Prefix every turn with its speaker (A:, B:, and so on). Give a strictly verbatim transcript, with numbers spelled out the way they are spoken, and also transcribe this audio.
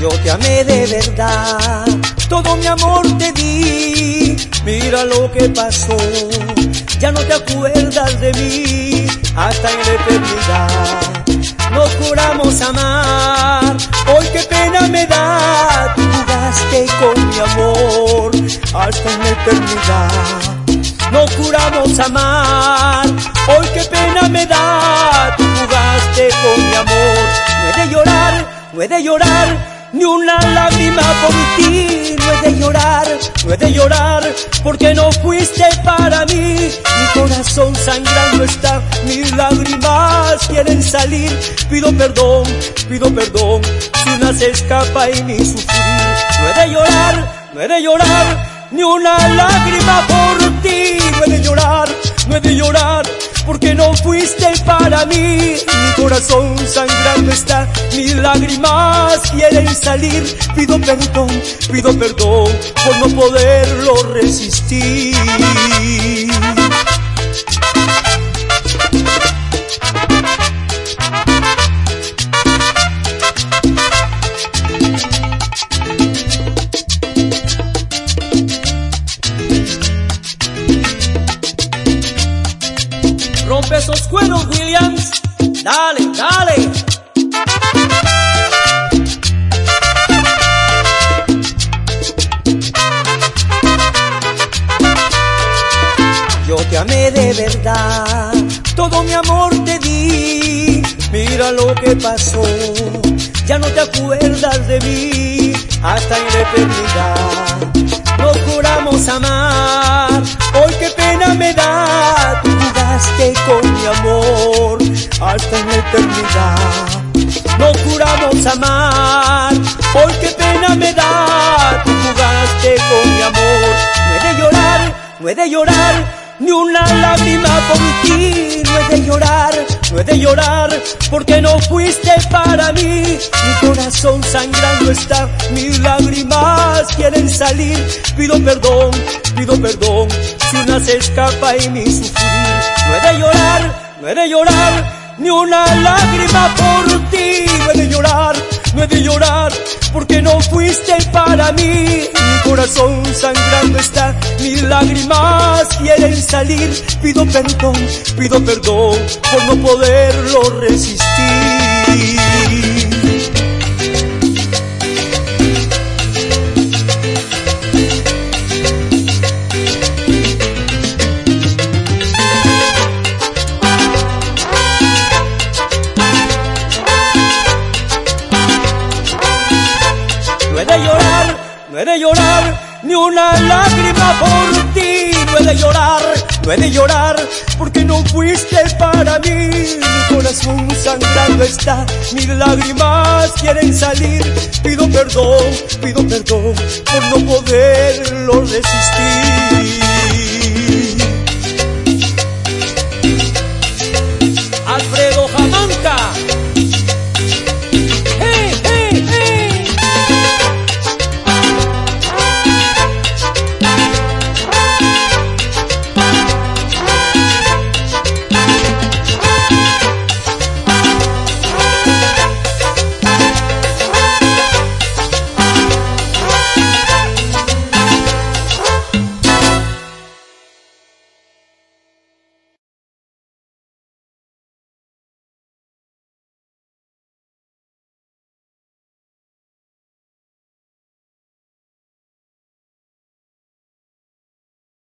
A: Yo te amé de verdad, todo mi amor te di. Mira lo que pasó, ya no te acuerdas de mí hasta en la eternidad. Nos juramos amar, hoy qué pena me da. Tú jugaste con mi amor hasta en la eternidad. Nos juramos amar, hoy qué pena me da. Tú jugaste con mi amor. No he de llorar, no he de llorar ni una lágrima por ti. No he de llorar, no he de llorar porque no fuiste para mí. Mi corazón sangrando está, mis lágrimas quieren salir. Pido perdón, pido perdón si una se escapa y mi sufrir. No he de llorar, no he de llorar ni una lágrima por ti. No he de llorar, no he de llorar porque no fuiste para mí. Mi corazón sangrando está, mis lágrimas quieren salir. Pido perdón, pido perdón por no poderlo resistir. Rompe esos cueros, Williams. Dale, dale. Yo te amé de verdad, todo mi amor te di. Mira lo que pasó, ya no te acuerdas de mí hasta en la eternidad. Nos juramos amar, hoy qué pena me da. Tú jugaste con mi amor hasta en la eternidad. Nos juramos amar, hoy qué pena me da. Tú jugaste con mi amor. No he de llorar, no he de llorar ni una lágrima por ti. No he de llorar, no he de llorar porque no fuiste para mí. Mi corazón sangrando está, mis lágrimas quieren salir. Pido perdón, pido perdón si una se escapa y mi sufrir. No he de llorar, no he de llorar ni una lágrima por ti. No he de llorar, no he de llorar porque no fuiste para mí. Mi corazón sangrando está, mis lágrimas quieren salir. Pido perdón, pido perdón por no poderlo resistir. No he de llorar, no he de llorar ni una lágrima por ti. No he de llorar, no he de llorar porque no fuiste para mí. Mi corazón sangrando está, mis lágrimas quieren salir. Pido perdón, pido perdón por no poderlo resistir.